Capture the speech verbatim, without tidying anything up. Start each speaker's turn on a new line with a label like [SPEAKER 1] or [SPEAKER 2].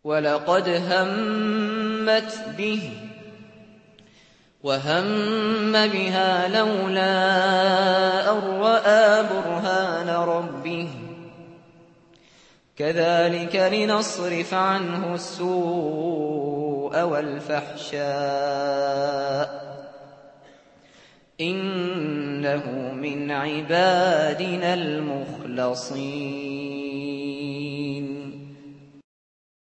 [SPEAKER 1] وَلَقَدْ هَمَّتْ بِهِ وَهَمَّ بِهَا لَوْلَا أَن رَّأَىٰ بُرْهَانَ رَبِّهِ ۚ كَذَٰلِكَ لِنَصْرِفَ عَنْهُ السُّوءَ وَالْفَحْشَاءَ ۚ إِنَّهُ مِنْ عِبَادِنَا الْمُخْلَصِينَ